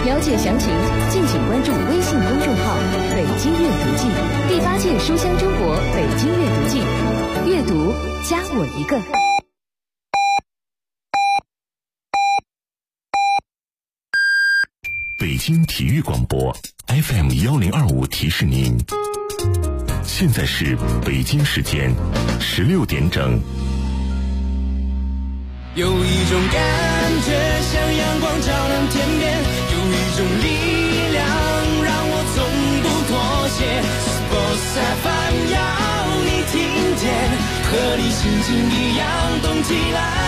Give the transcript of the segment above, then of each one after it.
了解详情，敬请关注微信公众号“北京阅读记”，第8届书香中国北京阅读季，阅读加我一个。 北京体育广播 FM1025提示您，现在是北京时间16点整。 有一种感觉像阳光照亮天边，有一种力量让我从不妥协。Sports FM 要你听见，和你心情一样动起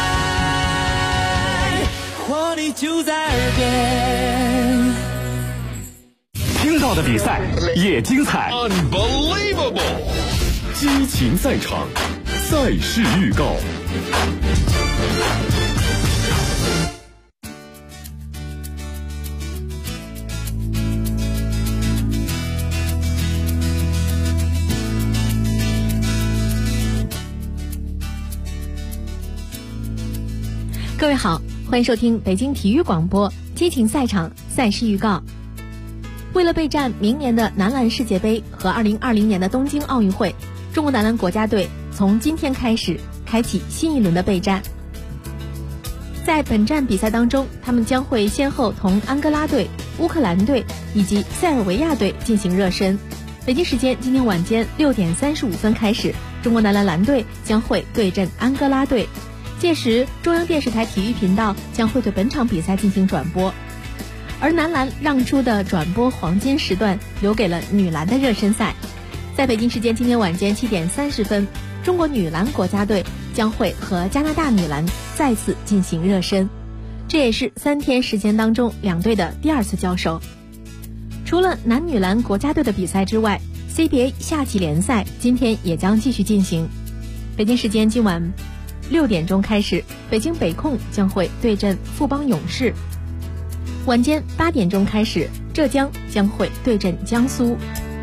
来，活力就在耳边。 听到的比赛也精彩 Unbelievable， 激情赛场，赛事预告。 各位好，欢迎收听北京体育广播激情赛场赛事预告。为了备战明年的男篮世界杯和2020年的东京奥运会，中国男篮国家队从今天开始开启新一轮的备战。在本站比赛当中，他们将会先后同安哥拉队、乌克兰队以及塞尔维亚队进行热身。北京时间今天晚间6点35分开始，中国男篮蓝队将会对阵安哥拉队。届时，中央电视台体育频道将会对本场比赛进行转播，而男篮让出的转播黄金时段留给了女篮的热身赛。在北京时间今天晚间7点30分，中国女篮国家队将会和加拿大女篮再次进行热身，这也是3天时间当中两队的第2次交手。除了男女篮国家队的比赛之外， CBA 夏季联赛今天也将继续进行。北京时间今晚6点钟开始，北京北控将会对阵富邦勇士。晚间8点钟开始，浙江将会对阵江苏。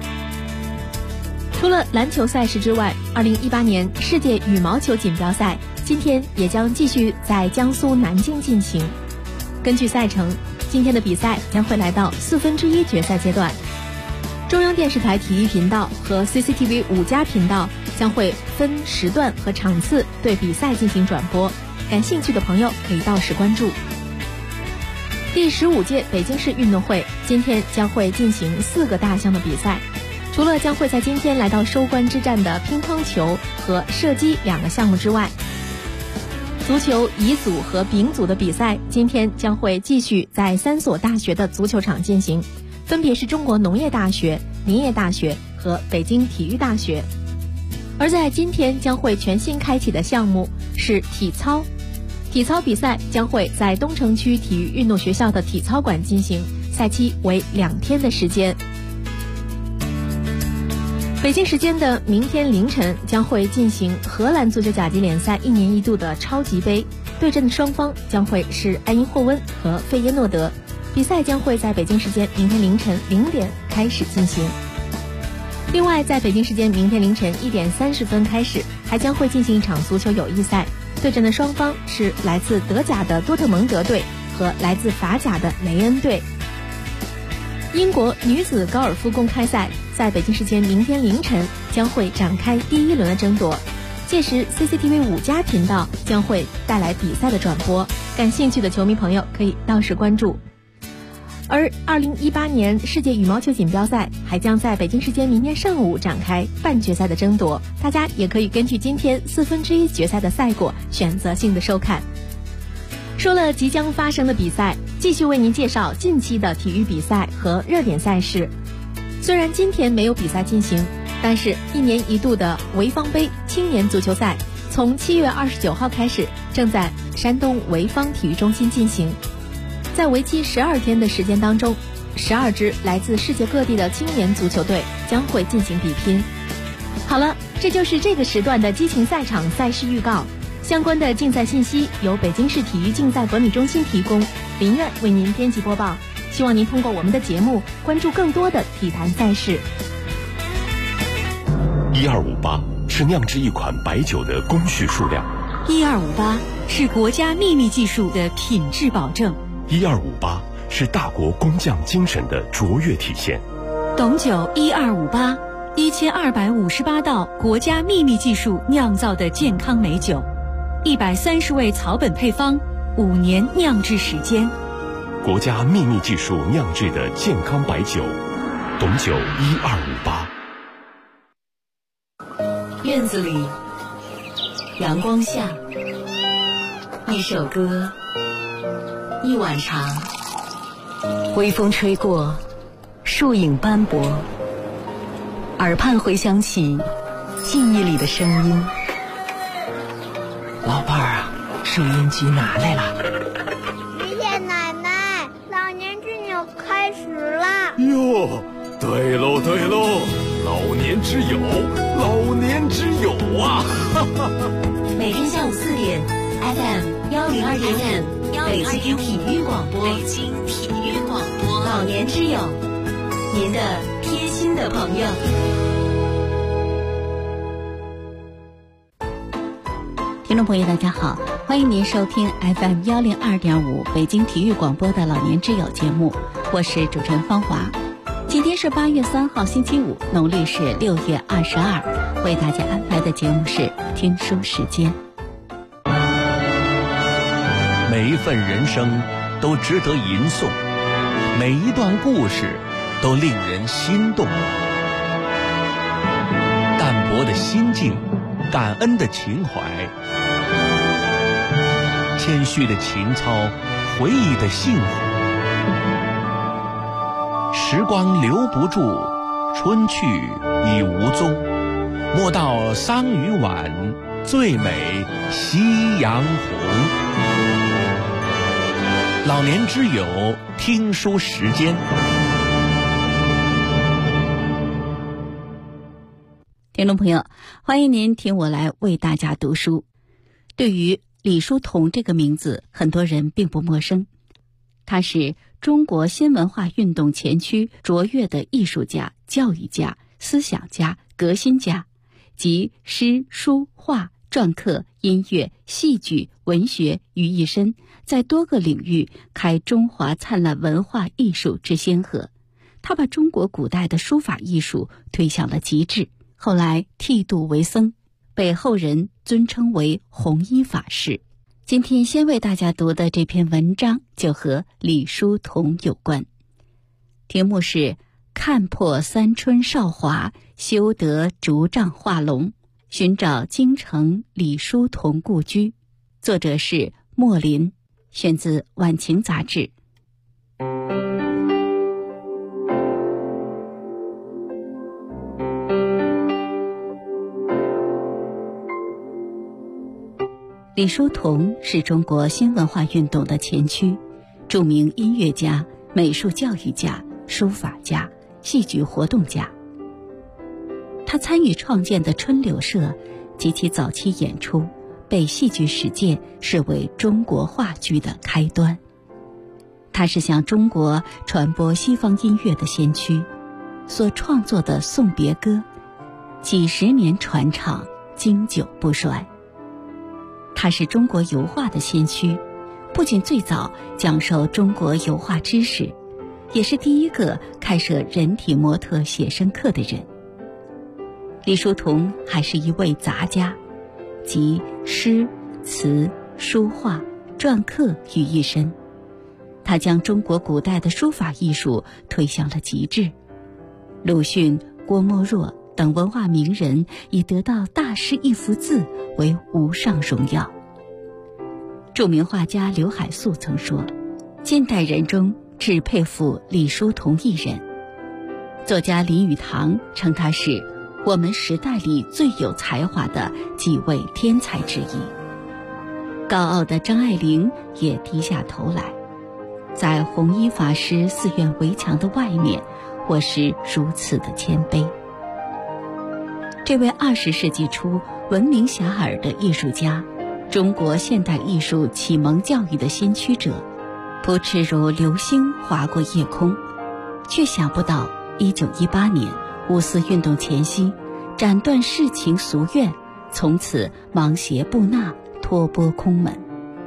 除了篮球赛事之外，2018年世界羽毛球锦标赛今天也将继续在江苏南京进行。根据赛程，今天的比赛将会来到1/4决赛阶段。中央电视台体育频道和 CCTV 5+频道将会分时段和场次对比赛进行转播，感兴趣的朋友可以到时关注。第15届北京市运动会今天将会进行4个大项的比赛，除了将会在今天来到收官之战的乒乓球和射击2个项目之外，足球乙组和丙组的比赛今天将会继续在3所大学的足球场进行，分别是中国农业大学、林业大学和北京体育大学。而在今天将会全新开启的项目是体操，体操比赛将会在东城区体育运动学校的体操馆进行，赛期为2天的时间。北京时间的明天凌晨将会进行荷兰足球甲级联赛1年1度的超级杯，对阵的双方将会是埃因霍温和费耶诺德，比赛将会在北京时间明天凌晨0点开始进行。另外，在北京时间明天凌晨1点30分开始，还将会进行一场足球友谊赛，对阵的双方是来自德甲的多特蒙德队和来自法甲的雷恩队。英国女子高尔夫公开赛在北京时间明天凌晨将会展开第1轮的争夺，届时 CCTV 5+频道将会带来比赛的转播，感兴趣的球迷朋友可以到时关注。而2018年世界羽毛球锦标赛还将在北京时间明天上午展开半决赛的争夺，大家也可以根据今天1/4决赛的赛果选择性的收看。说了即将发生的比赛，继续为您介绍近期的体育比赛和热点赛事。虽然今天没有比赛进行，但是1年1度的潍坊杯青年足球赛从7月29号开始，正在山东潍坊体育中心进行。在为期12天的时间当中，12支来自世界各地的青年足球队将会进行比拼。好了，这就是这个时段的激情赛场赛事预告。相关的竞赛信息由北京市体育竞赛管理中心提供，林苑为您编辑播报。希望您通过我们的节目关注更多的体坛赛事。 1258是酿制一款白酒的工序数量 ，1258是国家秘密技术的品质保证， 1258 是大国工匠精神的卓越体现。 董酒1258，1258道国家秘密技术酿造的健康美酒，130味草本配方，5年酿制时间。 国家秘密技术酿制的健康白酒，董酒1258。 院子里，阳光下，一首歌，一碗茶，微风吹过，树影斑驳，耳畔回响起记忆里的声音。 老伴儿啊，收音机拿来了。 爷爷奶奶，老年之友开始啦！ 哟，对喽对喽，老年之友，老年之友啊！ 每天下午4点 ，FM 102.5，北京体育广播，北京体育广播，老年之友，您的贴心的朋友。 听众朋友大家好，欢迎您收听 FM 102.5北京体育广播的老年之友节目，我是主持人芳华。今天是8月3号星期五，农历是6月22，为大家安排的节目是听书时间。 每一份人生都值得吟诵，每一段故事都令人心动。淡泊的心境，感恩的情怀，谦虚的情操，回忆的幸福。时光留不住，春去已无踪。莫道桑榆晚，最美夕阳红。老年之友听书时间。 听众朋友，欢迎您听我来为大家读书。对于李叔同这个名字，很多人并不陌生。他是中国新文化运动前驱卓越的艺术家、教育家、思想家、革新家，集诗、书、画、篆刻、音乐、戏剧、文学于一身，在多个领域开中华灿烂文化艺术之先河。他把中国古代的书法艺术推向了极致，后来剃度为僧，被后人尊称为弘一法师。今天先为大家读的这篇文章就和李叔同有关，题目是看破三春少华，修得竹杖画龙，寻找京城李叔同故居。作者是莫林，选自晚晴杂志。李叔同是中国新文化运动的前驱，著名音乐家、美术教育家、书法家、戏剧活动家。他参与创建的春柳社及其早期演出，被戏剧史界视为中国话剧的开端。他是向中国传播西方音乐的先驱，所创作的送别歌几十年传唱，经久不衰。他是中国油画的先驱，不仅最早讲授中国油画知识，也是第一个开设人体模特写生课的人。李叔同还是一位杂家，集诗、词、书画、篆刻于一身。他将中国古代的书法艺术推向了极致。鲁迅、郭沫若等文化名人以得到大师一幅字为无上荣耀。著名画家刘海粟曾说，近代人中只佩服李叔同一人。作家林语堂称他是我们时代里最有才华的几位天才之一。高傲的张爱玲也低下头来，在弘一法师寺院围墙的外面，或是如此的谦卑。这位20世纪初闻名遐迩的艺术家，中国现代艺术启蒙教育的先驱者，不啻如流星划过夜空，却想不到1918年五四运动前夕，斩断世情俗愿，从此芒鞋布纳，托钵空门。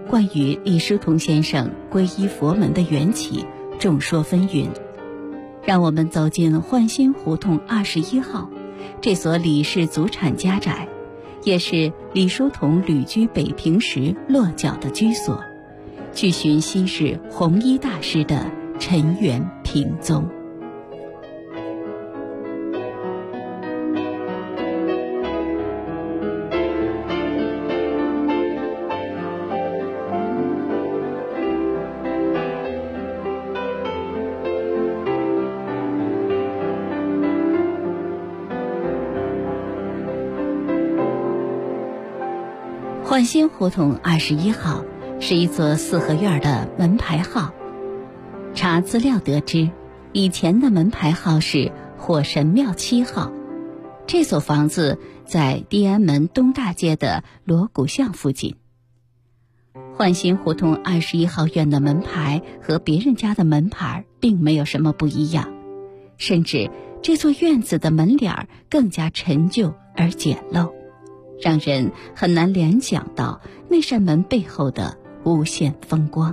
关于李叔同先生皈依佛门的缘起，众说纷纭。让我们走进焕新胡同21号，这所李氏祖产家宅，也是李叔同旅居北平时落脚的居所，去寻昔日弘一大师的尘缘平踪。焕新胡同21号是一座四合院的门牌号。查资料得知，以前的门牌号是火神庙7号。这所房子在地安门东大街的锣鼓巷附近。焕新胡同21号院的门牌和别人家的门牌并没有什么不一样，甚至这座院子的门脸更加陈旧而简陋，让人很难联想到那扇门背后的无限风光。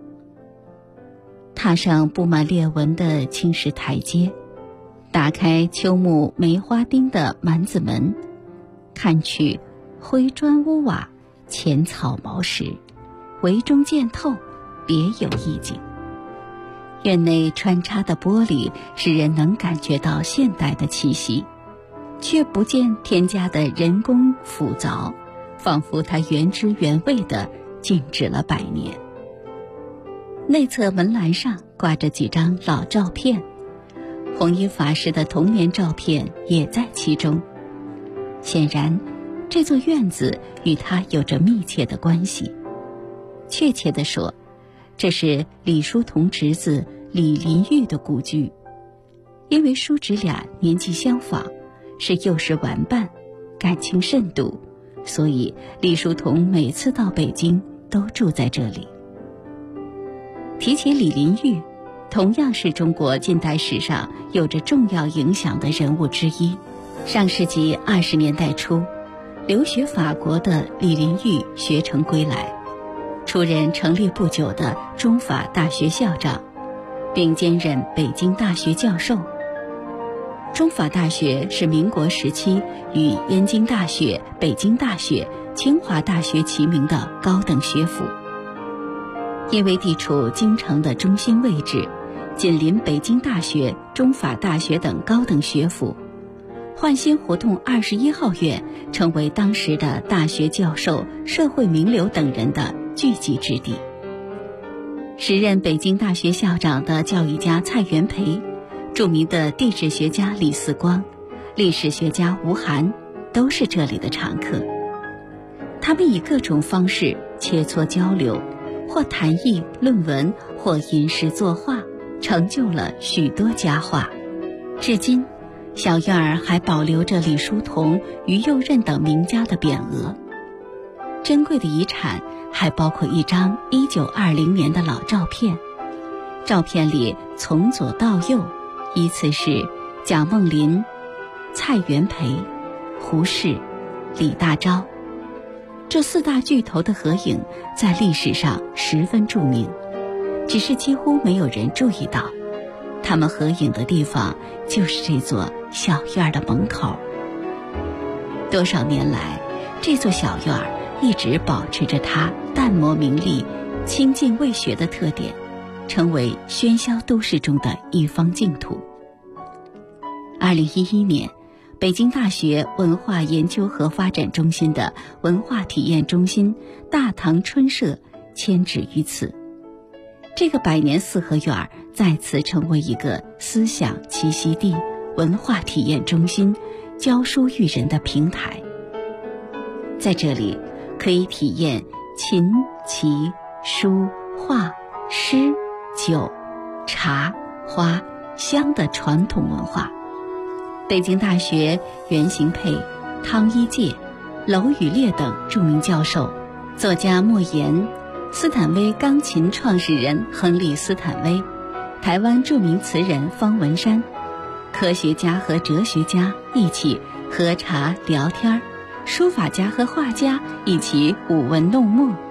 踏上布满裂纹的青石台阶，打开秋木梅花钉的蛮子门，看去灰砖屋瓦，浅草毛石，围中见透，别有意境。院内穿插的玻璃使人能感觉到现代的气息，却不见添加的人工复凿，仿佛它原汁原味地静止了100年。内侧门栏上挂着几张老照片，弘一法师的童年照片也在其中。显然，这座院子与他有着密切的关系。确切地说，这是李叔同侄子李林玉的故居。因为叔侄俩年纪相仿，是幼时玩伴，感情甚笃，所以李叔同每次到北京都住在这里。提起李林玉，同样是中国近代史上有着重要影响的人物之一。上世纪20年代初，留学法国的李林玉学成归来，出任成立不久的中法大学校长，并兼任北京大学教授。中法大学是民国时期与燕京大学、北京大学、清华大学齐名的高等学府。因为地处京城的中心位置，紧邻北京大学、中法大学等高等学府，焕新胡同21号院成为当时的大学教授、社会名流等人的聚集之地。时任北京大学校长的教育家蔡元培，著名的地质学家李四光，历史学家吴晗，都是这里的常客。他们以各种方式切磋交流，或谈议论文，或吟诗作画，成就了许多佳话。至今，小院儿还保留着李叔同、于右任等名家的匾额。珍贵的遗产还包括一张1920年的老照片，照片里从左到右依次是蒋梦麟、蔡元培、胡适、李大钊。这4大巨头的合影在历史上十分著名，只是几乎没有人注意到，他们合影的地方就是这座小院的门口。多少年来，这座小院一直保持着它淡泊名利、清静未学的特点，成为喧嚣都市中的一方净土。2011年，北京大学文化研究和发展中心的文化体验中心大唐春社迁址于此。这个100年四合院再次成为一个思想栖息地、文化体验中心、教书育人的平台。在这里，可以体验琴、棋、书、画、诗、酒、茶、花、香的传统文化。北京大学袁行佩、汤一介、娄宇烈等著名教授，作家莫言，斯坦威钢琴创始人亨利·斯坦威，台湾著名词人方文山，科学家和哲学家一起喝茶聊天，书法家和画家一起舞文弄墨，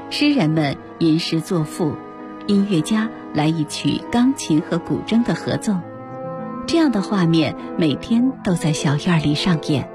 诗人们吟诗作赋，音乐家来一曲钢琴和古筝的合奏。这样的画面每天都在小院里上演。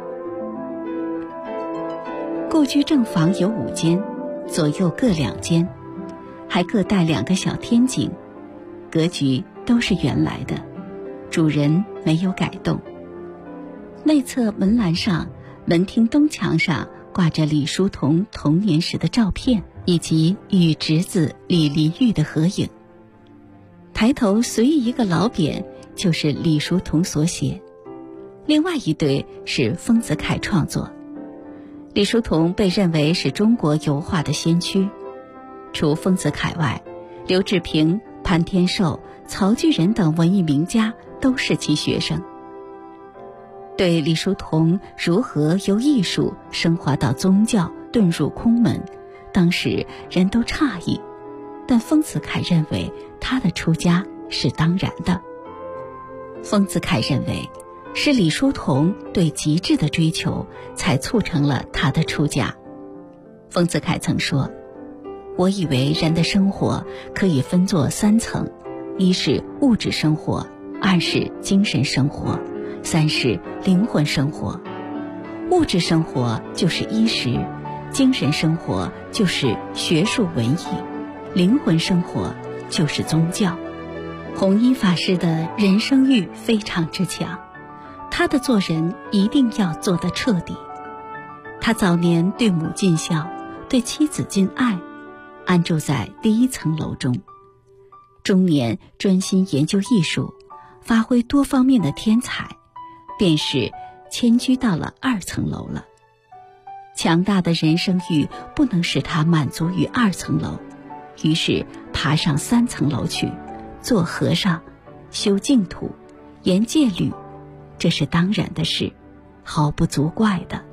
故居正房有5间，左右各2间，还各带2个小天井，格局都是原来的，主人没有改动。内侧门栏上，门厅东墙上挂着李叔同童年时的照片，以及与侄子李林玉的合影。抬头随意一个老匾，就是李叔同所写，另外一对是丰子恺创作。李叔同被认为是中国油画的先驱，除丰子恺外，刘志平、潘天寿、曹巨人等文艺名家都是其学生。对李叔同如何由艺术升华到宗教，遁入空门，当时人都诧异，但丰子恺认为他的出家是当然的。丰子恺认为是李叔同对极致的追求才促成了他的出家。丰子恺曾说，我以为人的生活可以分作3层，一是物质生活，2是精神生活，3是灵魂生活。物质生活就是衣食，精神生活就是学术文艺，灵魂生活就是宗教。弘一法师的人生欲非常之强，他的做人一定要做得彻底。他早年对母尽孝，对妻子尽爱，安住在第1层楼中。中年专心研究艺术，发挥多方面的天才，便是迁居到了2层楼了。强大的人生欲不能使他满足于2层楼，于是爬上3层楼去，做和尚，修净土，研戒律，这是当然的事，毫不足怪的。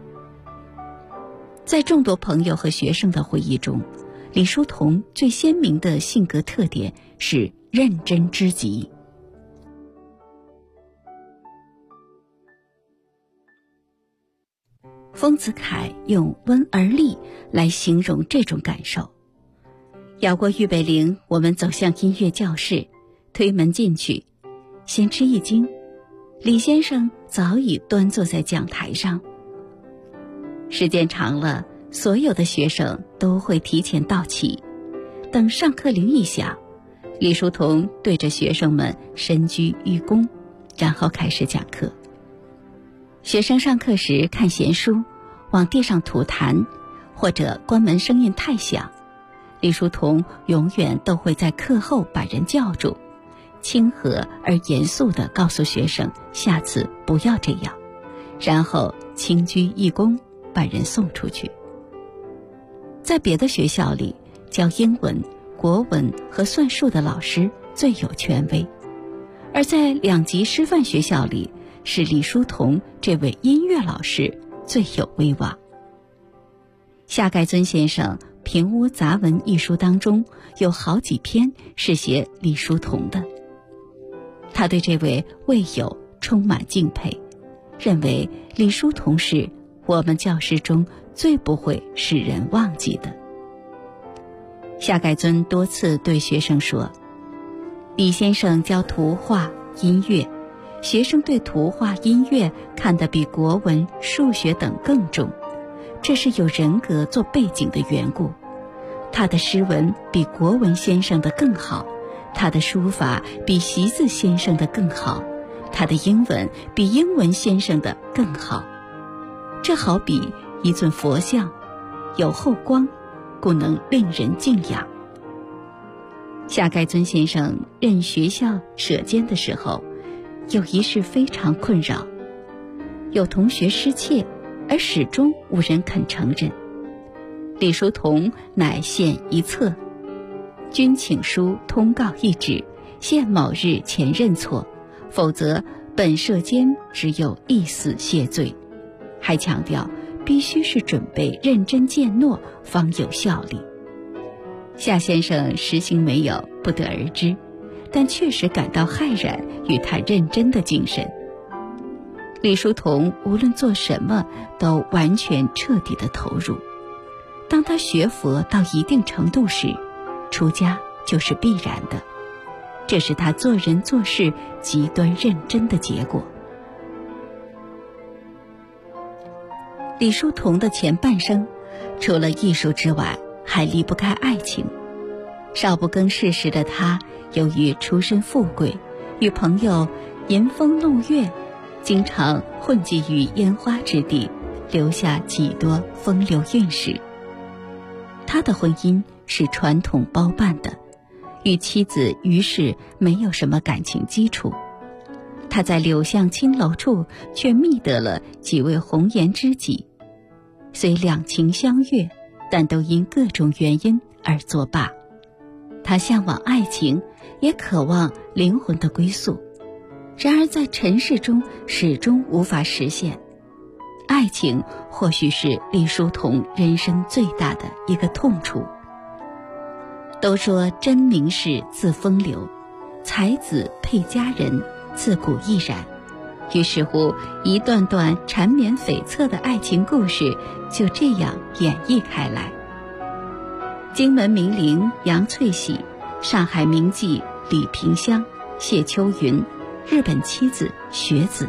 在众多朋友和学生的回忆中，李叔同最鲜明的性格特点是认真之极。丰子恺用温而立来形容这种感受。摇过预备铃，我们走向音乐教室，推门进去，先吃一惊，李先生早已端坐在讲台上。时间长了，所有的学生都会提前到齐，等上课铃一响，李叔同对着学生们深鞠一躬，然后开始讲课。学生上课时看闲书，往地上吐痰，或者关门声音太响，李叔同永远都会在课后把人叫住，亲和而严肃地告诉学生下次不要这样，然后轻鞠一躬把人送出去。在别的学校里，教英文、国文和算术的老师最有权威，而在2级师范学校里，是李叔同这位音乐老师最有威望。夏丐尊先生《平屋杂文》一书当中有好几篇是写李叔同的，他对这位卫友充满敬佩，认为李叔同是我们教师中最不会使人忘记的。夏丐尊多次对学生说，李先生教图画、音乐，学生对图画、音乐看得比国文、数学等更重，这是有人格做背景的缘故。他的诗文比国文先生的更好，他的书法比习字先生的更好，他的英文比英文先生的更好。这好比一尊佛像，有后光，故能令人敬仰。夏丐尊先生任学校舍监的时候，有一事非常困扰，有同学失窃，而始终无人肯承认。李叔同乃献一册，君请书通告一纸，限某日前认错，否则本舍监只有一死谢罪。还强调必须是准备认真践诺方有效力。夏先生实行没有不得而知，但确实感到骇然与他认真的精神。李叔同无论做什么都完全彻底的投入， 当他学佛到一定程度时，出家就是必然的，这是他做人做事极端认真的结果。李叔同的前半生，除了艺术之外，还离不开爱情。少不更事时的他，由于出身富贵，与朋友吟风弄月，经常混迹于烟花之地，留下几多风流韵事。他的婚姻是传统包办的，与妻子于是没有什么感情基础。他在柳巷青楼处却觅得了几位红颜知己，虽两情相悦，但都因各种原因而作罢。他向往爱情，也渴望灵魂的归宿，然而在尘世中始终无法实现。爱情或许是李叔同人生最大的一个痛处。都说真名士自风流，才子配佳人，自古亦然。于是乎，一段段缠绵悱恻的爱情故事就这样演绎开来。荆门名伶杨翠喜，上海名妓李萍香、谢秋云，日本妻子雪子。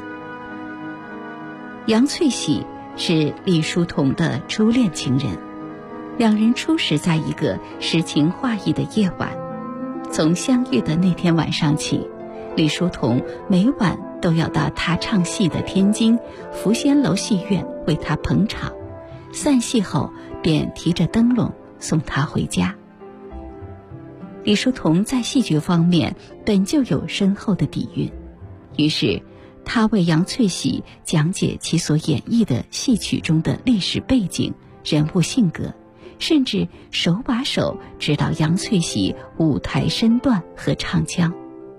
杨翠喜是李叔同的初恋情人，两人初识在一个诗情画意的夜晚。从相遇的那天晚上起，李叔同每晚都要到他唱戏的天津福仙楼戏院为他捧场，散戏后便提着灯笼送他回家。李叔同在戏剧方面本就有深厚的底蕴，于是他为杨翠喜讲解其所演绎的戏曲中的历史背景、人物性格，甚至手把手指导杨翠喜舞台身段和唱腔。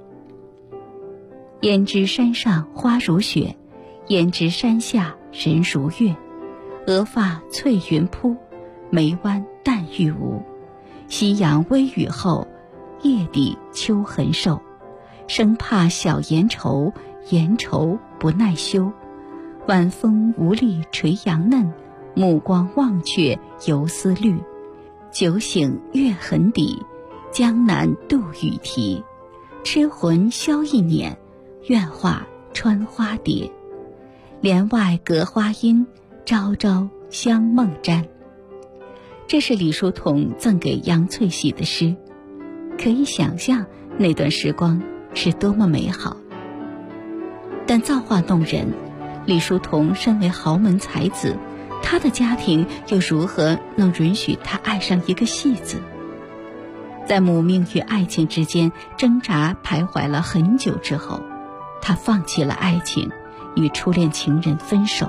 胭脂山上花如雪，胭脂山下人如月。额发翠云铺，眉弯淡玉无。夕阳微雨后，夜底秋痕瘦。生怕小颜愁，颜愁不耐羞。晚风无力垂杨嫩，目光忘却游丝绿。酒醒月痕底，江南渡雨啼。痴魂消一捻，愿化穿花蝶。帘外隔花阴，朝朝香梦沾。这是李叔同赠给杨翠喜的诗，可以想象那段时光是多么美好。但造化弄人，李叔同身为豪门才子，他的家庭又如何能允许他爱上一个戏子？在母命与爱情之间挣扎徘徊了很久之后，他放弃了爱情，与初恋情人分手。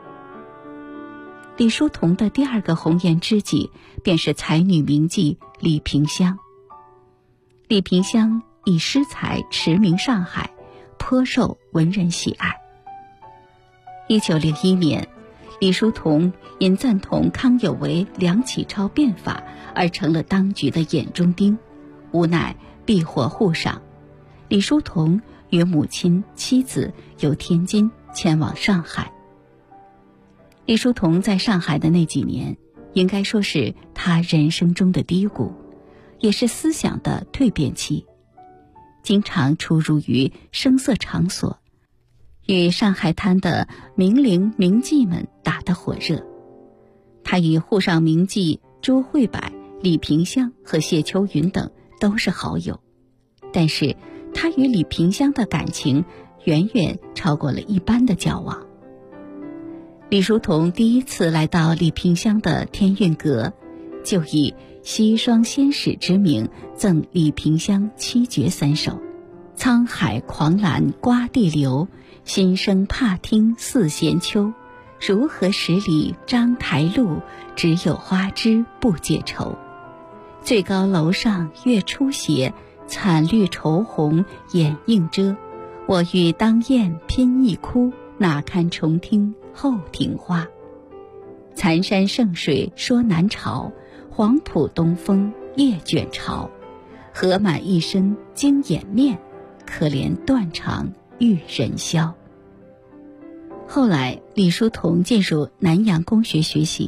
李叔同的第二个红颜知己便是才女名妓李萍香。李萍香以诗才驰名上海，颇受文人喜爱。1901年，李叔同因赞同康有为、梁启超变法而成了当局的眼中钉，无奈避祸沪上。李叔同与母亲、妻子由天津前往上海。李叔同在上海的那几年，应该说是他人生中的低谷，也是思想的蜕变期。经常出入于声色场所，与上海滩的名伶名妓们打得火热。他与沪上名妓周惠柏、李萍香和谢秋云等都是好友，但是他与李萍香的感情远远超过了一般的交往。李叔同第一次来到李萍香的天韵阁，就以西双仙使之名赠李萍香7绝3首：沧海狂澜刮地流，心生怕听似闲秋。如何十里章台路，只有花枝不解愁。最高楼上月出斜，惨绿愁红掩映遮。我欲当雁拼一哭，哪堪重听后庭花。残山剩水说南朝，黄浦东风夜卷潮。荷满一生惊掩面，可怜断肠玉人消。后来李叔同进入南洋公学学习，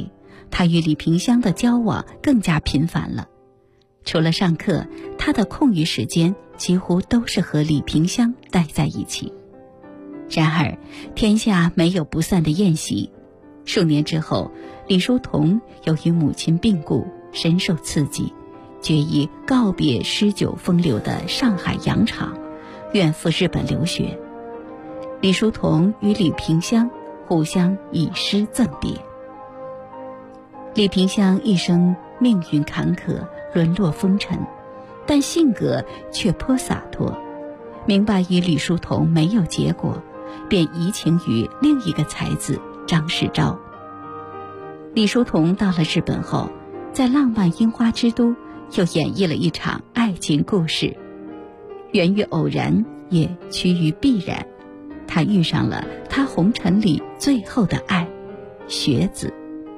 他与李萍香的交往更加频繁了。除了上课，他的空余时间几乎都是和李萍香待在一起。然而，天下没有不散的宴席。数年之后，李叔同由于母亲病故，深受刺激，决意告别诗酒风流的上海洋场，远赴日本留学。李叔同与李萍香互相以诗赠别。李萍香一生命运坎坷，沦落风尘，但性格却颇洒脱，明白与李叔同没有结果，便移情于另一个才子张世钊。李叔同到了日本后，在浪漫樱花之都又演绎了一场爱情故事，源于偶然，也趋于必然。他遇上了他红尘里最后的爱，学子。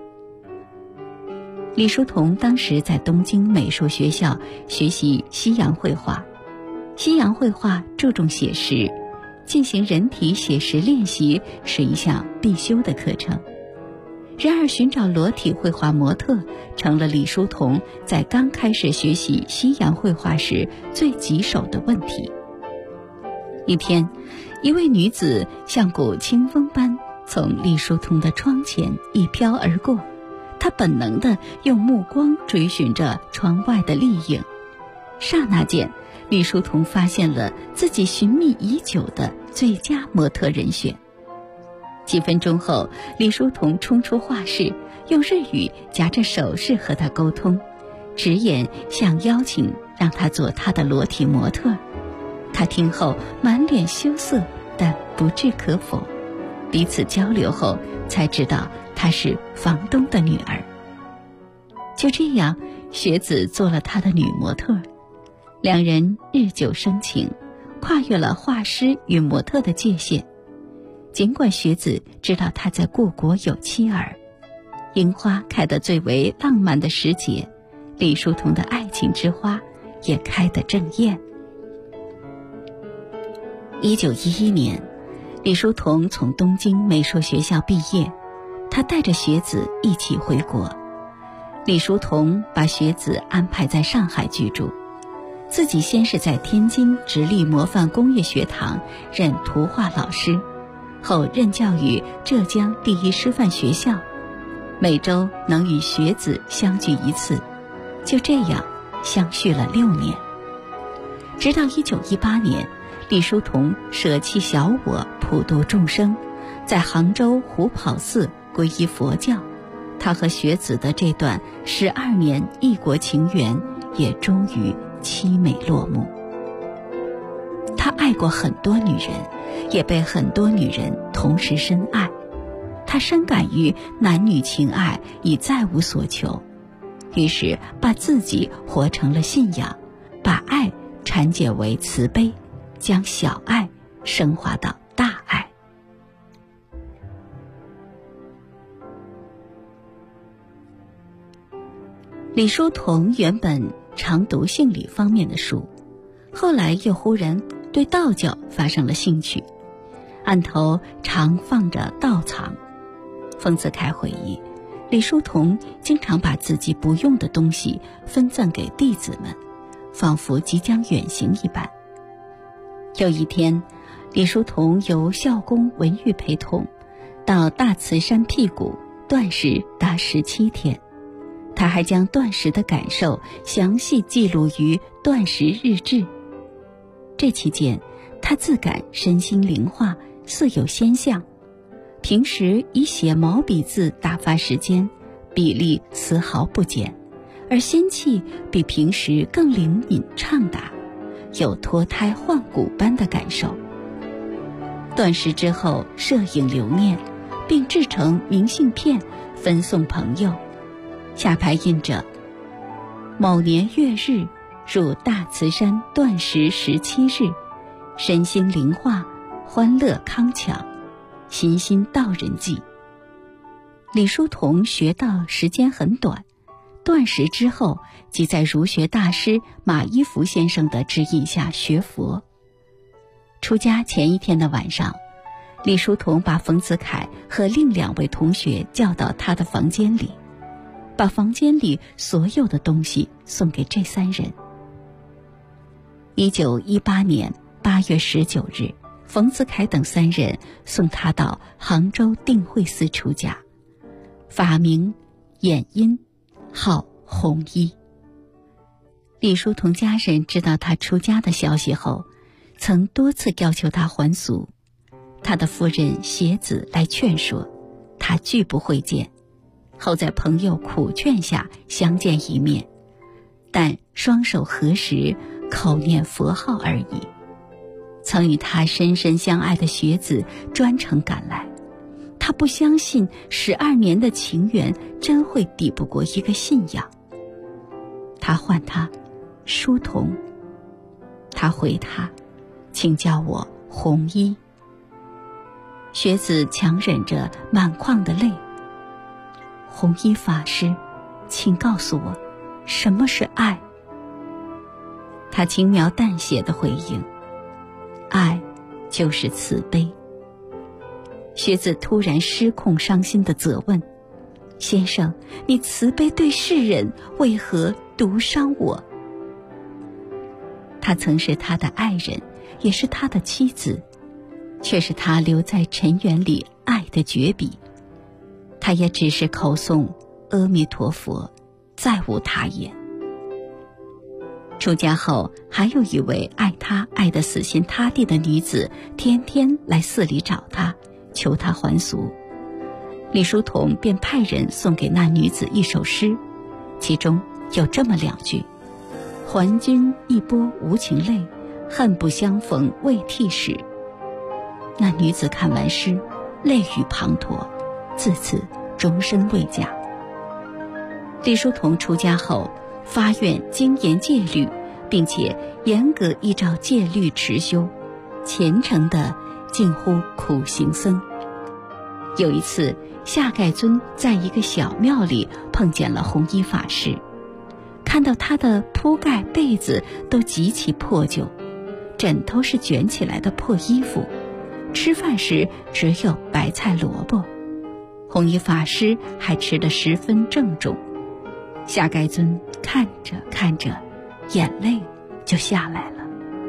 李叔同当时在东京美术学校学习西洋绘画，西洋绘画注重写实，进行人体写实练习是一项必修的课程。然而寻找裸体绘画模特成了李叔同在刚开始学习西洋绘画时最棘手的问题。一天，一位女子像股清风般从李叔同的窗前一飘而过，他本能地用目光追寻着窗外的丽影。刹那间，李叔同发现了自己寻觅已久的最佳模特人选。几分钟后，李叔同冲出画室，用日语夹着手势和他沟通，直言想邀请让他做他的裸体模特。他听后满脸羞涩，但不置可否。彼此交流后才知道她是房东的女儿。就这样，学子做了他的女模特，两人日久生情，跨越了画师与模特的界限。尽管学子知道他在故国有妻儿，樱花开得最为浪漫的时节，李叔同的爱情之花也开得正艳。1911年，李叔同从东京美术学校毕业，他带着学子一起回国。李叔同把学子安排在上海居住，自己先是在天津直隶模范工业学堂任图画老师，后任教于浙江第一师范学校，每周能与学子相聚一次。就这样相续了6年，直到1918年，李叔同舍弃小我，普度众生，在杭州虎跑寺皈依佛教。他和学子的这段12年异国情缘也终于凄美落幕。他爱过很多女人，也被很多女人同时深爱。他深感于男女情爱已再无所求，于是把自己活成了信仰，把爱缠结为慈悲，将小爱升华到大爱。李叔同原本常读性理方面的书，后来又忽然对道教发生了兴趣，案头常放着道藏。丰子恺回忆，李叔同经常把自己不用的东西分赠给弟子们，仿佛即将远行一般。有一天，李叔同由校工文玉陪同到大慈山辟谷断食达17天，他还将断食的感受详细记录于断食日志。这期间，他自感身心灵化，似有仙相。平时以写毛笔字打发时间，笔力丝毫不减，而心气比平时更灵敏畅达，有脱胎换骨般的感受。断食之后摄影留念，并制成明信片分送朋友，下排印着某年月日入大慈山断食17日，身心灵化，欢乐康强，行心道人记。李叔同学道时间很短，断食之后即在儒学大师马一浮先生的指引下学佛。出家前一天的晚上，李叔同把丰子恺和另2位同学叫到他的房间里， 把房间里所有的东西送给这3人。1918年8月19日，冯子恺等3人送他到杭州定慧寺出家，法名衍因，号弘一。李叔同家人知道他出家的消息后，曾多次要求他还俗。他的夫人协子来劝说，他拒不会见，后在朋友苦劝下相见一面，但双手合十，口念佛号而已。曾与他深深相爱的学子专程赶来，他不相信12年的情缘真会抵不过一个信仰。他唤他书童，他回他请叫我弘一。学子强忍着满眶的泪，弘一法师，请告诉我什么是爱。他轻描淡写的回应，爱就是慈悲。学子突然失控伤心地责问，先生，你慈悲对世人，为何独伤我？他曾是他的爱人，也是他的妻子，却是他留在尘缘里爱的绝笔。他也只是口诵阿弥陀佛，再无他言。出家后，还有一位爱他爱得死心塌地的女子，天天来寺里找他，求他还俗。李叔同便派人送给那女子一首诗，其中有这么2句：还君一波无情泪，恨不相逢未剃始。那女子看完诗，泪雨滂沱，自此终身未嫁。李叔同出家后，发愿精研戒律，并且严格依照戒律持修，虔诚的近乎苦行僧。有一次，夏丐尊在一个小庙里碰见了弘一法师，看到他的铺盖被子都极其破旧，枕头是卷起来的破衣服，吃饭时只有白菜萝卜。弘一法师还吃得十分郑重。夏丐尊看着看着，眼泪就下来了。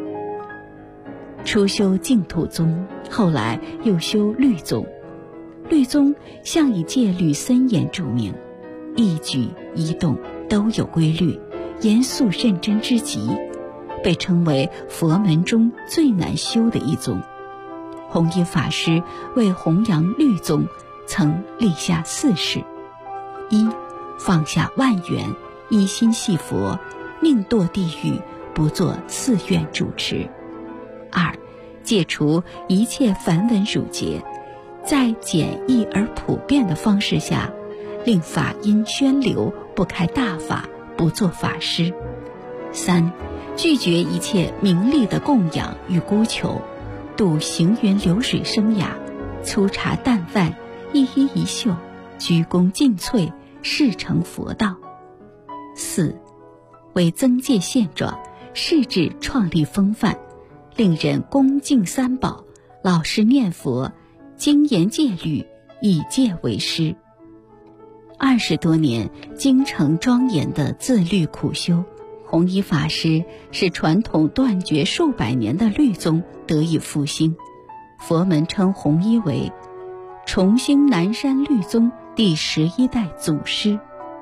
初修净土宗，后来又修律宗。律宗向以戒律森严著名，一举一动都有规律，严肃认真之极，被称为佛门中最难修的一宗。弘一法师为弘扬律宗，曾立下4誓：一、放下万缘，一心系佛，宁堕地狱，不做寺院主持；二、戒除一切繁文缛节，在简易而普遍的方式下，令法音宣流，不开大法，不做法师；三、拒绝一切名利的供养与孤求，度行云流水生涯，粗茶淡饭，一衣一袖，鞠躬尽瘁，事成佛道。四、为增戒现状，誓志创立风范，令人恭敬三宝，老实念佛，精研戒律，以戒为师。20多年精诚庄严的自律苦修，弘一法师使传统断绝数百年的律宗得以复兴。佛门称弘一为重兴南山律宗第11代祖师。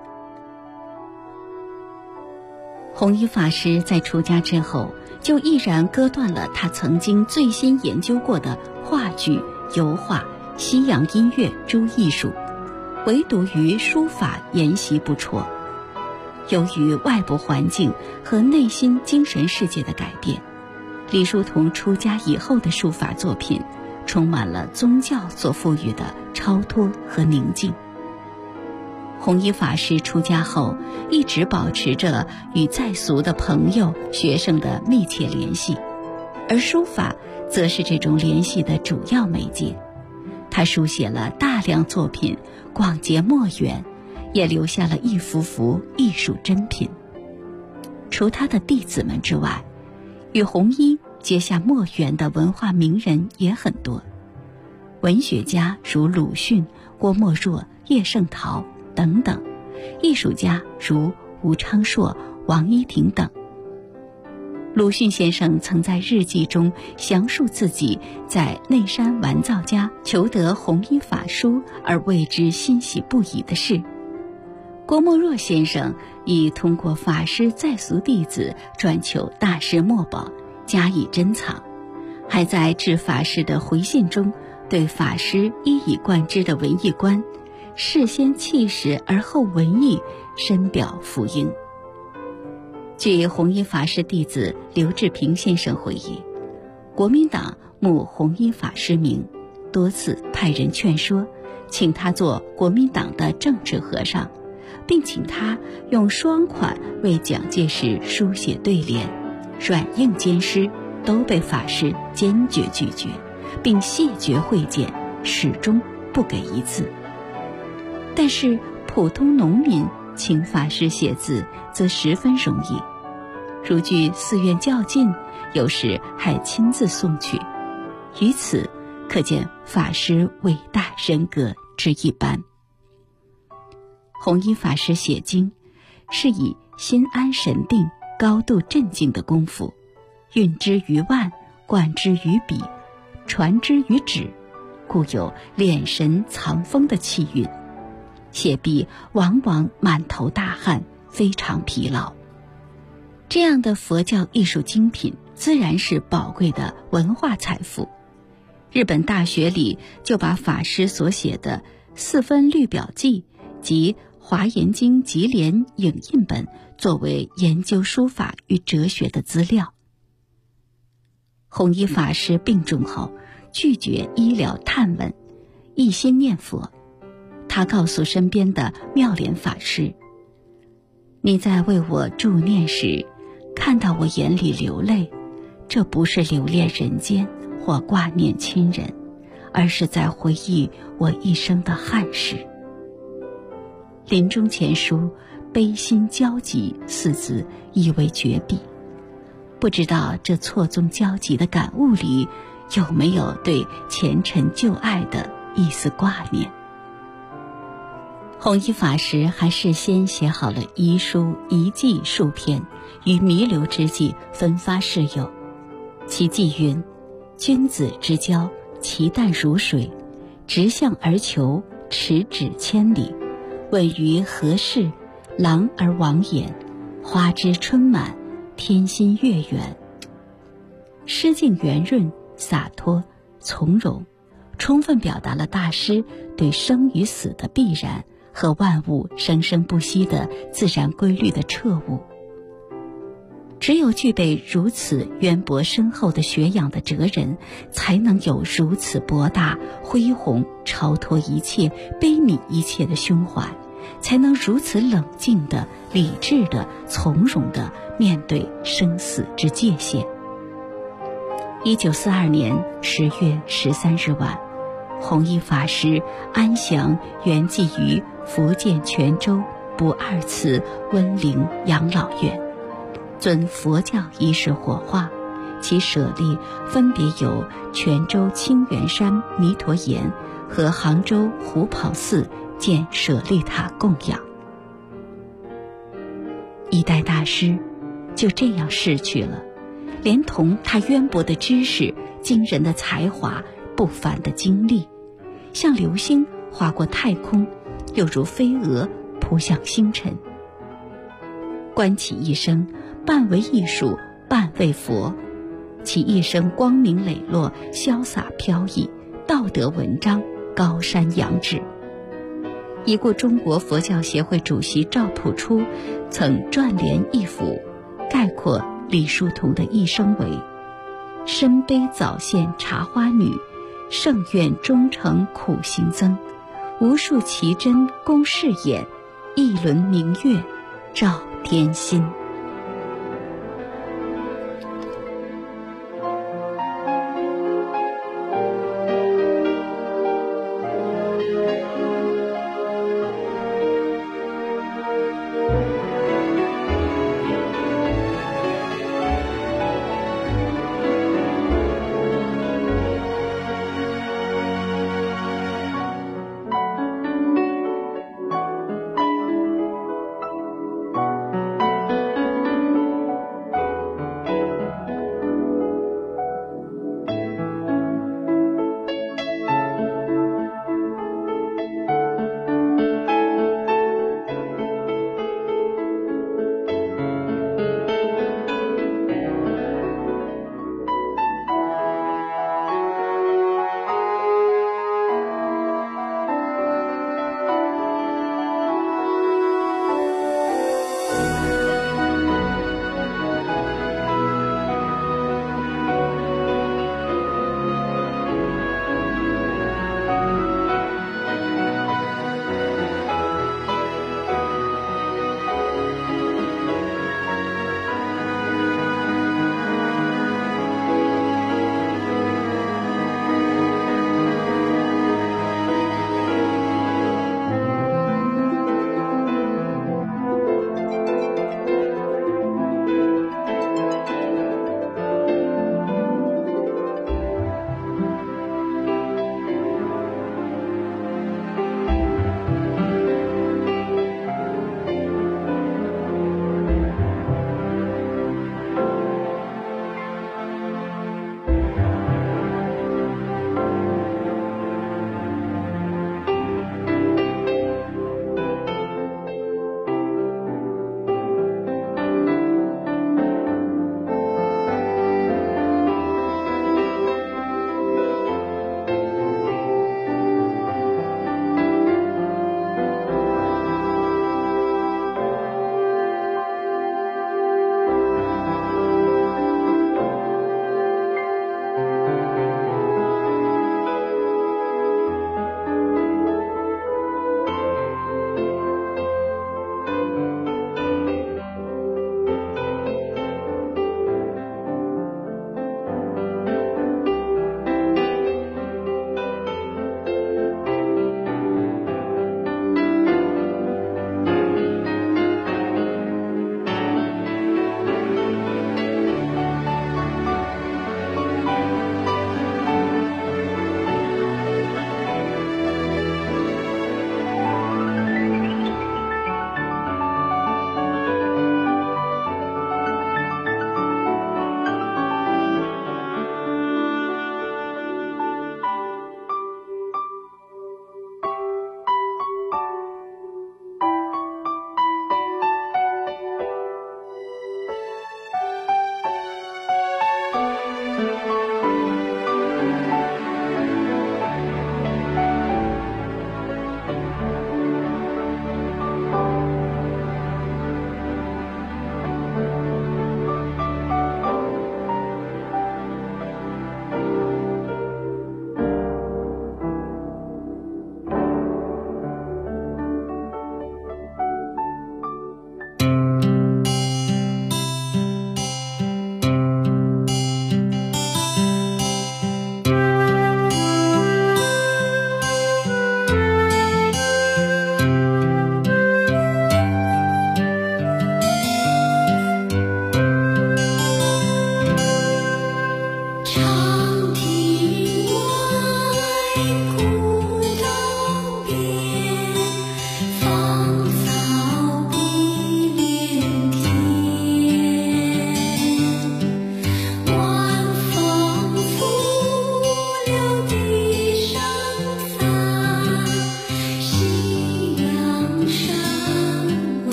弘一法师在出家之后，就毅然割断了他曾经最新研究过的话剧、油画、西洋音乐诸艺术，唯独于书法研习不辍。由于外部环境和内心精神世界的改变，李叔同出家以后的书法作品充满了宗教所赋予的超脱和宁静。弘一法师出家后，一直保持着与在俗的朋友、学生的密切联系，而书法则是这种联系的主要媒介。他书写了大量作品，广结墨源，也留下了一幅幅艺术珍品。除他的弟子们之外，与弘一结下墨缘的文化名人也很多。文学家如鲁迅、郭沫若、叶圣陶等等， 艺术家如吴昌硕、王一婷等。鲁迅先生曾在日记中详述自己在内山完造家求得弘一法书而为之欣喜不已的事。郭沫若先生亦通过法师在俗弟子专求大师墨宝，加以珍藏，还在致法师的回信中对法师一以贯之的文艺观，事先气实而后文艺，深表福音。据弘一法师弟子刘志平先生回忆，国民党慕弘一法师名，多次派人劝说，请他做国民党的政治和尚，并请他用双款为蒋介石书写对联，软硬兼施，都被法师坚决拒绝，并谢绝会见，始终不给一字。但是普通农民请法师写字则十分容易，如距寺院较近，有时还亲自送去，于此可见法师伟大人格之一般。弘一法师写经是以心安神定、高度镇静的功夫，运之于腕，贯之于笔，传之于纸，故有敛神藏风的气韵。写毕往往满头大汗，非常疲劳。这样的佛教艺术精品自然是宝贵的文化财富。日本大学里就把法师所写的四分律表记及华严经集联影印本作为研究书法与哲学的资料。弘一法师病重后，拒绝医疗探问，一心念佛。他告诉身边的妙莲法师，你在为我助念时，看到我眼里流泪，这不是留恋人间或挂念亲人，而是在回忆我一生的憾事。临终前书悲心交集四字意为绝笔，不知道这错综交集的感悟里有没有对前尘旧爱的一丝挂念。弘一法师还事先写好了遗书遗记数篇，于弥留之际分发世友。其记云：君子之交，其淡如水，直向而求，持指千里。问于何事，郎而往也。花枝春满，天心月圆。诗境圆润、洒脱、从容，充分表达了大师对生与死的必然和万物生生不息的自然规律的彻悟。只有具备如此渊博深厚的学养的哲人，才能有如此博大、恢宏、超脱一切、悲悯一切的胸怀，才能如此冷静的、理智的、从容的面对生死之界限。1942年10月13日晚，弘一法师安详圆寂于福建泉州不二祠温陵养老院，遵佛教仪式火化，其舍利分别由泉州清源山弥陀岩和杭州虎跑寺建舍利塔供养。一代大师就这样逝去了，连同他渊博的知识、惊人的才华、不凡的经历，像流星划过太空，又如飞蛾扑向星辰。观其一生，半为艺术，半为佛，其一生光明磊落，潇洒飘逸，道德文章，高山仰止。已故中国佛教协会主席赵朴初曾撰联一幅，概括李叔同的一生为：身悲早现茶花女，圣愿终成苦行僧，无数奇珍供视眼，一轮明月照天心。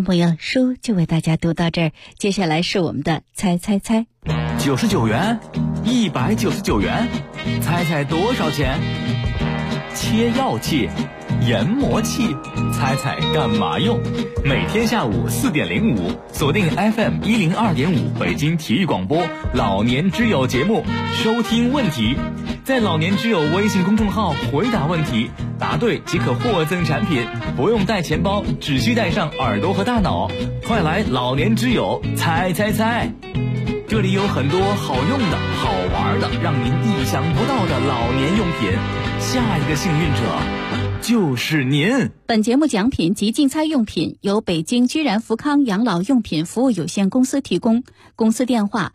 朋友，书就为大家读到这儿，接下来是我们的猜猜猜。 99元，199元，猜猜多少钱？切药器、研磨器，猜猜干嘛用？每天下午4点05，锁定 FM 102.5北京体育广播老年之友节目，收听问题。在老年之友微信公众号回答问题，答对即可获赠产品，不用带钱包，只需带上耳朵和大脑。快来老年之友猜猜猜！这里有很多好用的、好玩的，让您意想不到的老年用品。下一个幸运者就是您。 本节目奖品及竞猜用品由北京居然福康养老用品服务有限公司提供，公司电话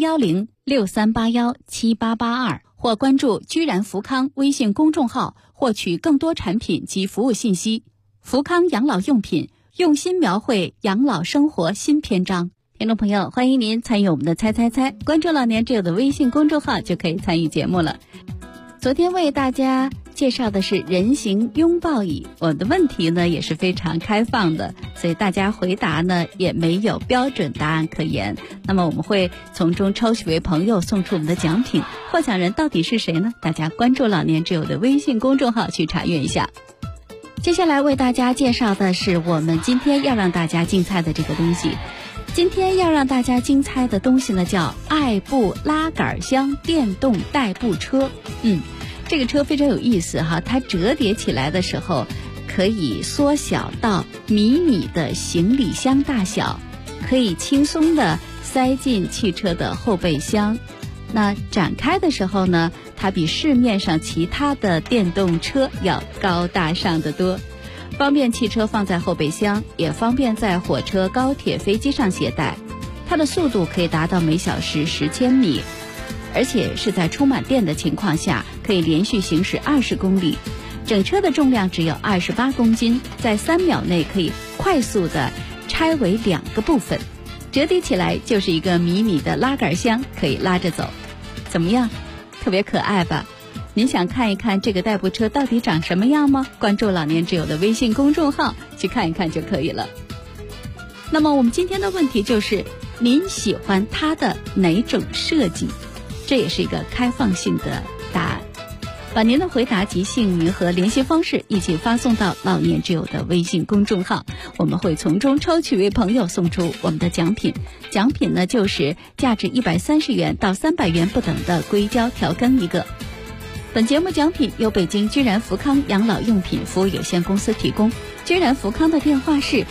010-6381-7882，或关注居然福康微信公众号获取更多产品及服务信息。福康养老用品，用心描绘养老生活新篇章。听众朋友，欢迎您参与我们的猜猜猜，关注老年之友的微信公众号就可以参与节目了。昨天为大家介绍的是人形拥抱椅，我们的问题呢也是非常开放的，所以大家回答呢也没有标准答案可言。那么我们会从中抽取为朋友送出我们的奖品，获奖人到底是谁呢？大家关注老年之友的微信公众号去查阅一下。接下来为大家介绍的是我们今天要让大家竞猜的这个东西。今天要让大家竞猜的东西呢，叫爱步拉杆箱电动代步车。这个车非常有意思哈，它折叠起来的时候可以缩小到迷你的行李箱大小，可以轻松的塞进汽车的后备箱。那展开的时候呢，它比市面上其他的电动车要高大上得多，方便汽车放在后备箱，也方便在火车、高铁、飞机上携带。它的速度可以达到每小时10千米，而且是在充满电的情况下可以连续行驶20公里。整车的重量只有28公斤，在3秒内可以快速的拆为2个部分，折叠起来就是一个迷你的拉杆箱，可以拉着走。怎么样？特别可爱吧？您想看一看这个代步车到底长什么样吗？关注老年之友的微信公众号去看一看就可以了。那么我们今天的问题就是，您喜欢它的哪种设计？这也是一个开放性的答案。把您的回答及姓名和联系方式一起发送到老年之友的微信公众号，我们会从中抽取为朋友送出我们的奖品。奖品呢，就是价值130元到300元不等的硅胶调羹一个。本节目奖品由北京居然福康养老用品服务有限公司提供，居然福康的电话是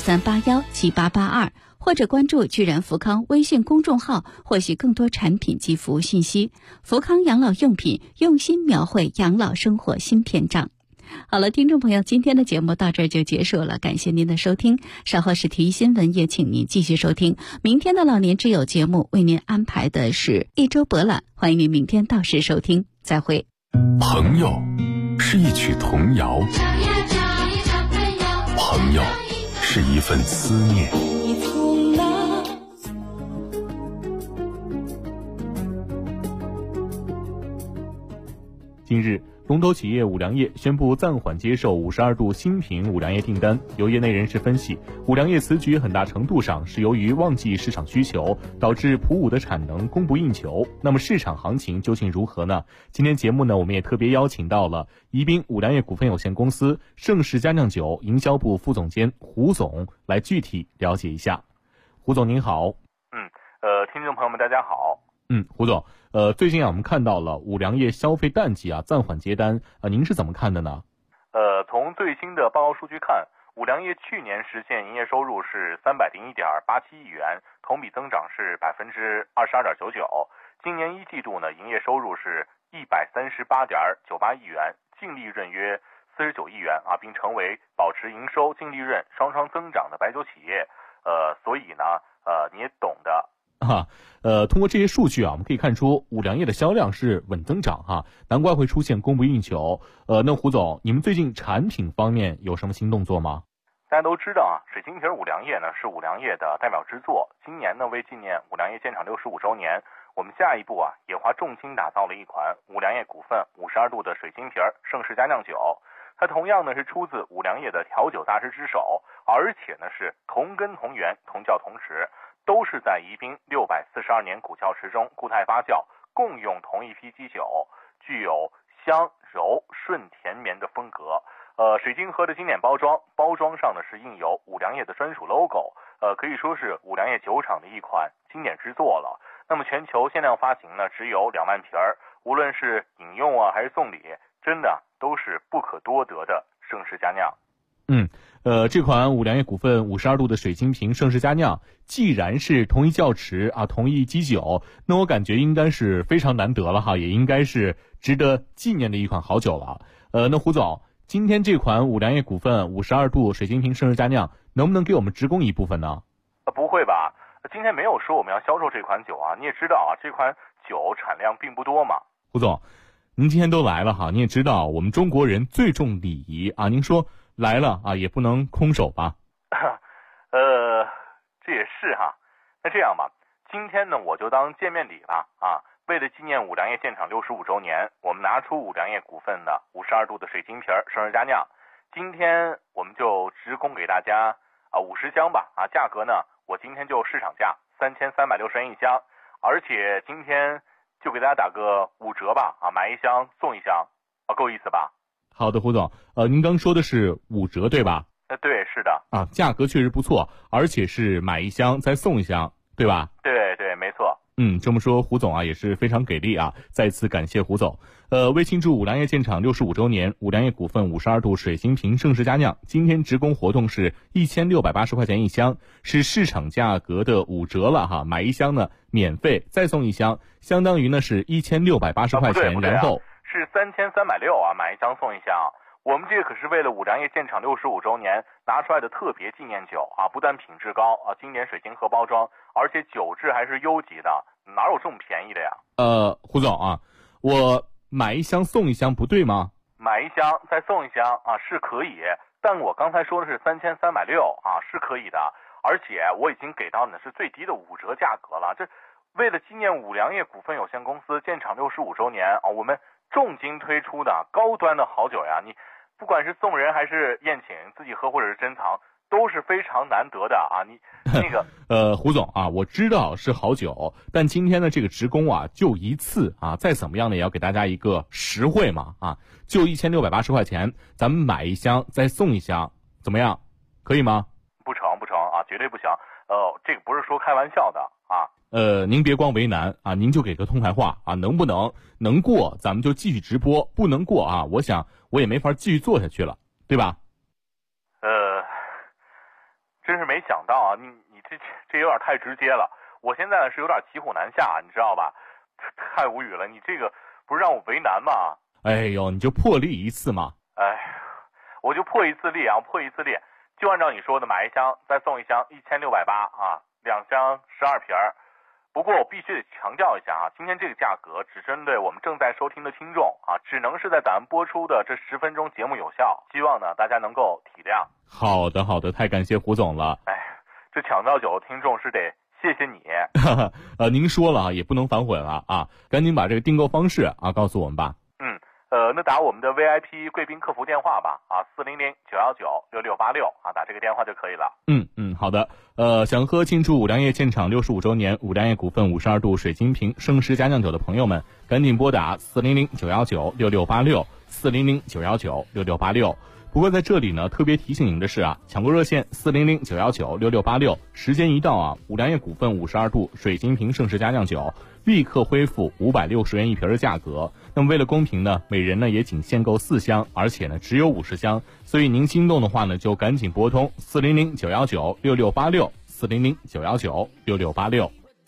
6381-7882，或者关注居然福康微信公众号获悉更多产品及服务信息。福康养老用品，用心描绘养老生活新篇章。好了，听众朋友，今天的节目到这儿就结束了，感谢您的收听。稍后是体育新闻，也请您继续收听。明天的老年之友节目为您安排的是一周博览，欢迎您明天到时收听，再会。 朋友是一曲童谣，朋友是一份思念。 近日，龙头企业五粮液宣布暂缓接受52度新品五粮液订单。有业内人士分析，五粮液此举很大程度上是由于旺季市场需求，导致普五的产能供不应求。那么市场行情究竟如何呢？今天节目呢，我们也特别邀请到了宜宾五粮液股份有限公司盛世佳酿酒营销部副总监胡总来具体了解一下。胡总您好。 听众朋友们大家好。 胡总，最近我们看到了五粮液消费淡季暂缓接单，您是怎么看的呢？ 从最新的报告数据看，五粮液去年实现营业收入是301.87亿元，同比增长是22.99%。今年一季度呢，营业收入是138.98亿元，净利润约49亿元并成为保持营收、净利润双双增长的白酒企业。所以呢，你也懂的。 通过这些数据我们可以看出五粮液的销量是稳增长难怪会出现供不应求。那胡总，你们最近产品方面有什么新动作吗？ 大家都知道水晶瓶五粮液呢是五粮液的代表之作。今年呢，为纪念五粮液建厂65周年，我们下一步也花重金打造了一款五粮液股份52度的水晶瓶盛世佳酿酒。 它同样呢是出自五粮液的调酒大师之手，而且呢是同根同源、同窖同池，都是在宜宾642年古窖池中固态发酵，共用同一批基酒，具有香柔顺甜绵的风格。水晶盒的经典包装上呢是印有五粮液的专属 logo， 可以说是五粮液酒厂的一款经典之作了。那么全球限量发行呢只有2万瓶，无论是饮用啊还是送礼，真的都是不可多得的盛世佳酿。 这款五粮液股份52度的水晶瓶盛世佳酿，既然是同一窖池啊，同一基酒，那我感觉应该是非常难得了哈，也应该是值得纪念的一款好酒了。那胡总，今天这款五粮液股份52度水晶瓶盛世佳酿，能不能给我们直供一部分呢？ 不会吧，今天没有说我们要销售这款酒啊，你也知道啊，这款酒产量并不多嘛。 胡总，您今天都来了哈，你也知道我们中国人最重礼仪啊，您说来了啊，也不能空手吧？ 这也是哈。那这样吧，今天呢我就当见面礼吧啊。为了纪念五粮液建厂65周年，我们拿出五粮液股份的52度的水晶瓶盛世佳酿，今天我们就直供给大家50箱吧啊，价格呢我今天就市场价3360元一箱，而且今天就给大家打个5折吧啊，买1箱送1箱啊，够意思吧？ 好的，胡总，您刚说的是5折对吧？ 对，是的。 啊，价格确实不错，而且是买1箱再送1箱，对吧？ 对，没错。 这么说胡总啊也是非常给力啊，再次感谢胡总。为庆祝五粮液建厂65周年，五粮液股份52度水晶瓶盛世佳酿今天直供活动是1680块钱1箱，是市场价格的5折了哈，买1箱呢免费再送1箱，相当于呢是1680块钱，然后是3360啊，买1箱送1箱。我们这个可是为了五粮液建厂65周年拿出来的特别纪念酒啊，不但品质高啊，经典水晶盒包装，而且酒质还是优级的，哪有这么便宜的呀？ 胡总啊，我买1箱送1箱不对吗？ 买1箱再送1箱啊是可以，但我刚才说的是3360啊，是可以的，而且我已经给到你的是最低的5折价格了。这为了纪念五粮液股份有限公司建厂65周年啊，我们重金推出的高端的好酒呀，你不管是送人还是宴请，自己喝或者是珍藏，都是非常难得的啊！你那个胡总啊，我知道是好酒，但今天的这个直供啊，就一次啊，再怎么样呢，也要给大家一个实惠嘛啊，就1680块钱，咱们买1箱再送1箱，怎么样？可以吗？ 不成啊，绝对不行！这个不是说开玩笑的啊。 您别光为难啊，您就给个痛快话啊，能不能能过咱们就继续直播，不能过啊，我想我也没法继续做下去了，对吧？ 真是没想到啊，你这有点太直接了，我现在是有点骑虎难下，你知道吧？太无语了，你这个不是让我为难吗？ 哎呦，你就破例一次嘛。 我就破一次例啊，就按照你说的，买1箱再送1箱，1680啊，2箱12瓶。不过我必须得强调一下啊，今天这个价格只针对我们正在收听的听众啊，只能是在咱们播出的这10分钟节目有效，希望呢大家能够体谅。 好的，太感谢胡总了。 这抢到酒的听众是得谢谢你。 您说了啊，也不能反悔了啊，赶紧把这个订购方式啊告诉我们吧。 那打我们的 VIP 贵宾客服电话吧啊，400-919-6686啊，打这个电话就可以了。 好的。想喝庆祝五粮液建厂65周年五粮液股份52度水晶瓶盛世佳酿酒的朋友们，赶紧拨打400-919-6686 400-919-6686。不过在这里呢，特别提醒您的是啊，抢购热线400-919-6686，时间一到啊，五粮液股份52度水晶瓶盛世佳酿酒立刻恢复560元一瓶的价格。那么为了公平呢，每人呢也仅限购4箱，而且呢只有50箱，所以您心动的话呢，就赶紧拨通400-919-6686 400-919-6686。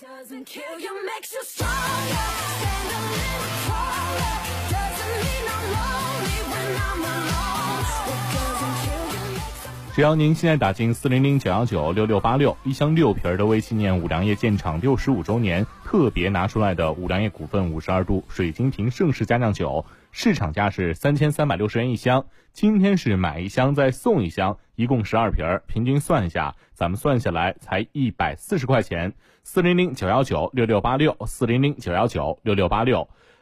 只要您现在打进400-919-6686，一箱6瓶的为纪念五粮液建厂65周年特别拿出来的五粮液股份52度水晶瓶盛世佳酿酒，市场价是3360元一箱，今天是买1箱再送1箱，一共12瓶，平均算一下，咱们算下来才140块钱。400-919-6686 400-919-6686。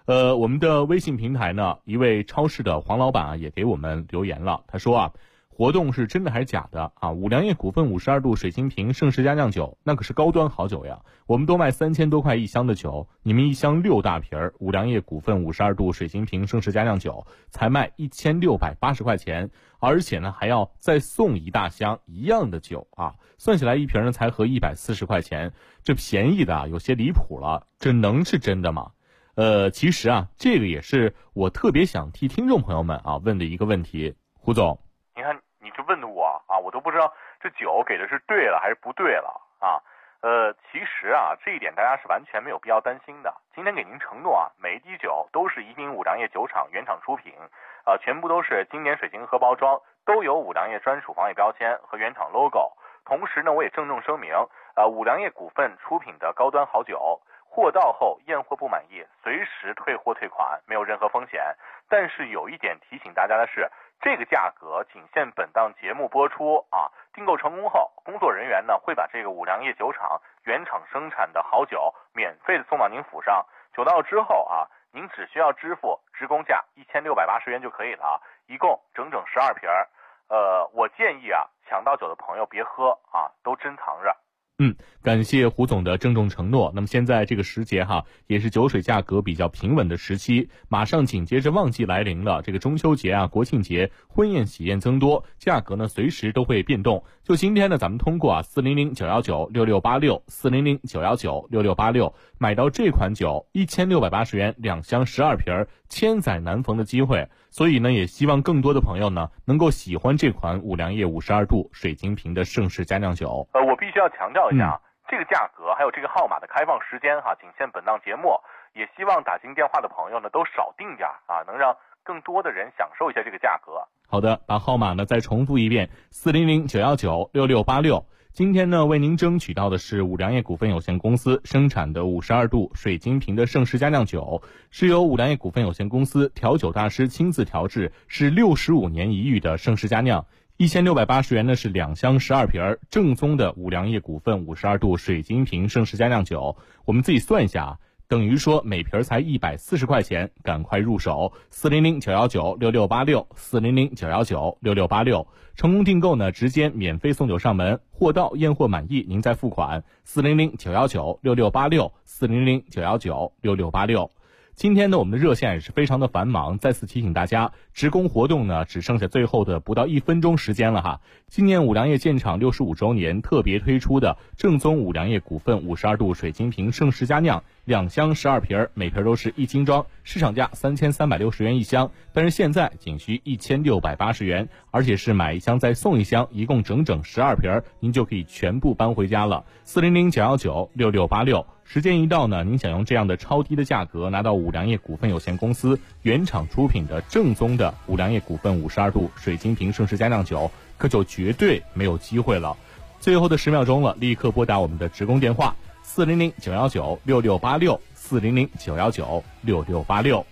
我们的微信平台呢，一位超市的黄老板啊也给我们留言了，他说啊，活动是真的还是假的啊？五粮液股份52度水晶瓶盛世佳酿酒，那可是高端好酒呀，我们都卖3000多块一箱的酒，你们一箱6大瓶五粮液股份52度水晶瓶盛世佳酿酒才卖1680块钱，而且呢还要再送一大箱一样的酒啊，算起来一瓶呢才合140块钱，这便宜的啊有些离谱了，这能是真的吗？其实啊，这个也是我特别想替听众朋友们啊问的一个问题。胡总， 你看你这问的我啊，我都不知道这酒给的是对了还是不对了啊。其实啊，这一点大家是完全没有必要担心的。今天给您承诺啊，每一滴酒都是宜宾五粮液酒厂原厂出品，全部都是经典水晶盒包装，都有五粮液专属防伪标签和原厂 logo。同时呢，我也郑重声明，五粮液股份出品的高端好酒，货到后验货不满意，随时退货退款，没有任何风险。但是有一点提醒大家的是，这个价格仅限本档节目播出啊。订购成功后，工作人员呢会把这个五粮液酒厂原厂生产的好酒免费的送到您府上。酒到之后啊，您只需要支付职工价1680元就可以了，一共整整12瓶。我建议啊，抢到酒的朋友别喝啊，都珍藏着。 感谢胡总的郑重承诺。那么现在这个时节哈，也是酒水价格比较平稳的时期，马上紧接着旺季来临了。这个中秋节啊、国庆节，婚宴喜宴增多，价格呢随时都会变动。就今天呢，咱们通过400-919-6686，400-919-6686买到这款酒，1680元2箱12瓶，千载难逢的机会。所以呢，也希望更多的朋友呢能够喜欢这款五粮液52度水晶瓶的盛世佳酿酒。 我必须要强调一下，这个价格还有这个号码的开放时间哈，仅限本档节目。也希望打进电话的朋友呢都少订点啊，能让更多的人享受一下这个价格。 好的，把号码呢再重复一遍，400-919-6686。今天呢，为您争取到的是五粮液股份有限公司生产的52度水晶瓶的盛世佳酿酒，是由五粮液股份有限公司调酒大师亲自调制，是65年一遇的盛世佳酿。1680元呢是2箱12瓶，正宗的五粮液股份52度水晶瓶盛世佳酿酒。我们自己算一下啊，等于说每瓶才140块钱，赶快入手，400-919-6686，400-919-6686。成功订购呢，直接免费送酒上门，货到验货满意您再付款，400-919-6686，400-919-6686。今天呢，我们的热线也是非常的繁忙，再次提醒大家，职工活动呢只剩下最后的不到1分钟时间了哈。今年五粮液建厂65周年特别推出的正宗五粮液股份52度水晶瓶盛世佳酿2箱12瓶，每瓶都是1斤装，市场价3360元一箱，但是现在仅需1680元，而且是买一箱再送一箱，一共整整12瓶，您就可以全部搬回家了。400-919-6686。时间一到呢，您想用这样的超低的价格拿到五粮液股份有限公司原厂出品的正宗的五粮液股份52度水晶瓶盛世佳酿酒，可就绝对没有机会了。最后的10秒钟了，立刻拨打我们的职工电话400-919-6686， 400-919-6686。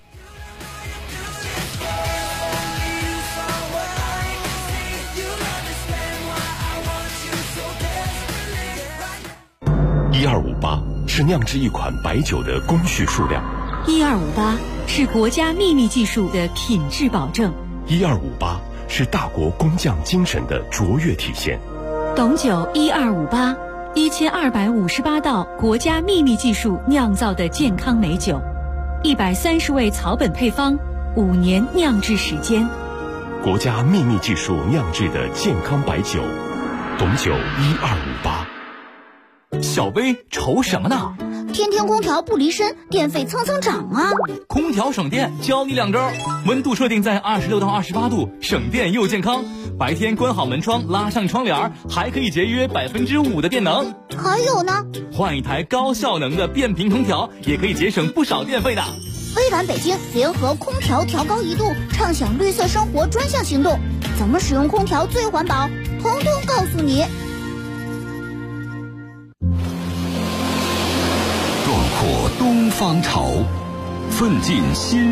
1258是酿制一款白酒的工序数量 ，1258是国家秘密技术的品质保证 ，1258是大国工匠精神的卓越体现。 董酒1258，1258道国家秘密技术酿造的健康美酒，130味草本配方，5年酿制时间， 国家秘密技术酿制的健康白酒，董酒1258。 小薇愁什么呢？ 天天空调不离身，电费蹭蹭涨啊！ 空调省电，教你2招：温度设定在26到28度，省电又健康；白天关好门窗，拉上窗帘，还可以节约5%的电能。 还有呢， 换一台高效能的变频空调，也可以节省不少电费的。 微软北京联合空调调高1度，畅享绿色生活专项行动，怎么使用空调最环保？通通告诉你。 壮阔东方潮，奋进新